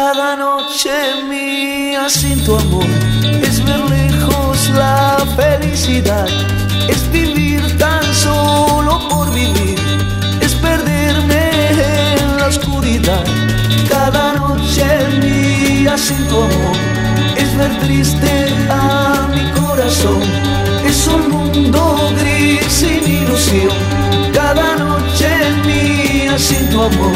Cada noche mía sin tu amor es ver lejos la felicidad, es vivir tan solo por vivir, es perderme en la oscuridad. Cada noche mía sin tu amor es ver triste a mi corazón, es un mundo gris sin ilusión. Cada noche mía sin tu amor.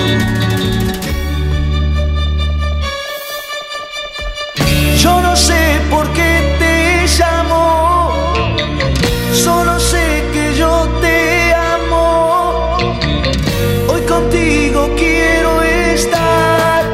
Yo no sé por qué te llamo, solo sé que yo te amo. Hoy contigo quiero estar.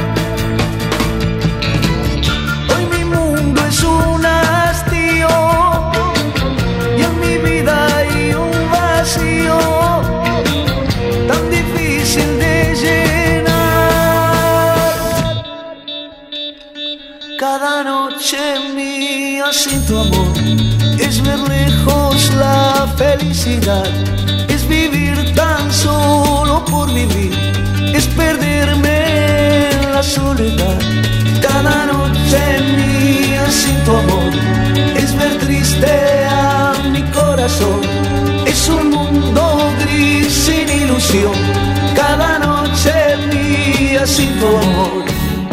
Hoy mi mundo es un hastío y en mi vida hay un vacío tan difícil de llenar. Cada noche mía sin tu amor es ver lejos la felicidad, es vivir tan solo por vivir, es perderme en la soledad. Cada noche mía sin tu amor es ver triste a mi corazón, es un mundo gris sin ilusión. Cada noche mía sin tu amor.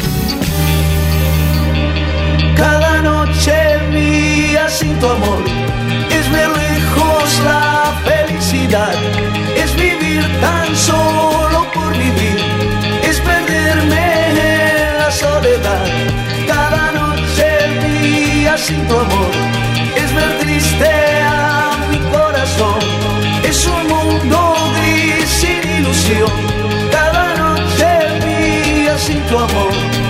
Cada noche mía sin tu amor es ver lejos la felicidad, es vivir tan solo por vivir, es perderme en la soledad. Cada noche mía sin tu amor es ver triste a mi corazón, es un mundo gris sin ilusión. Cada noche mía sin tu amor.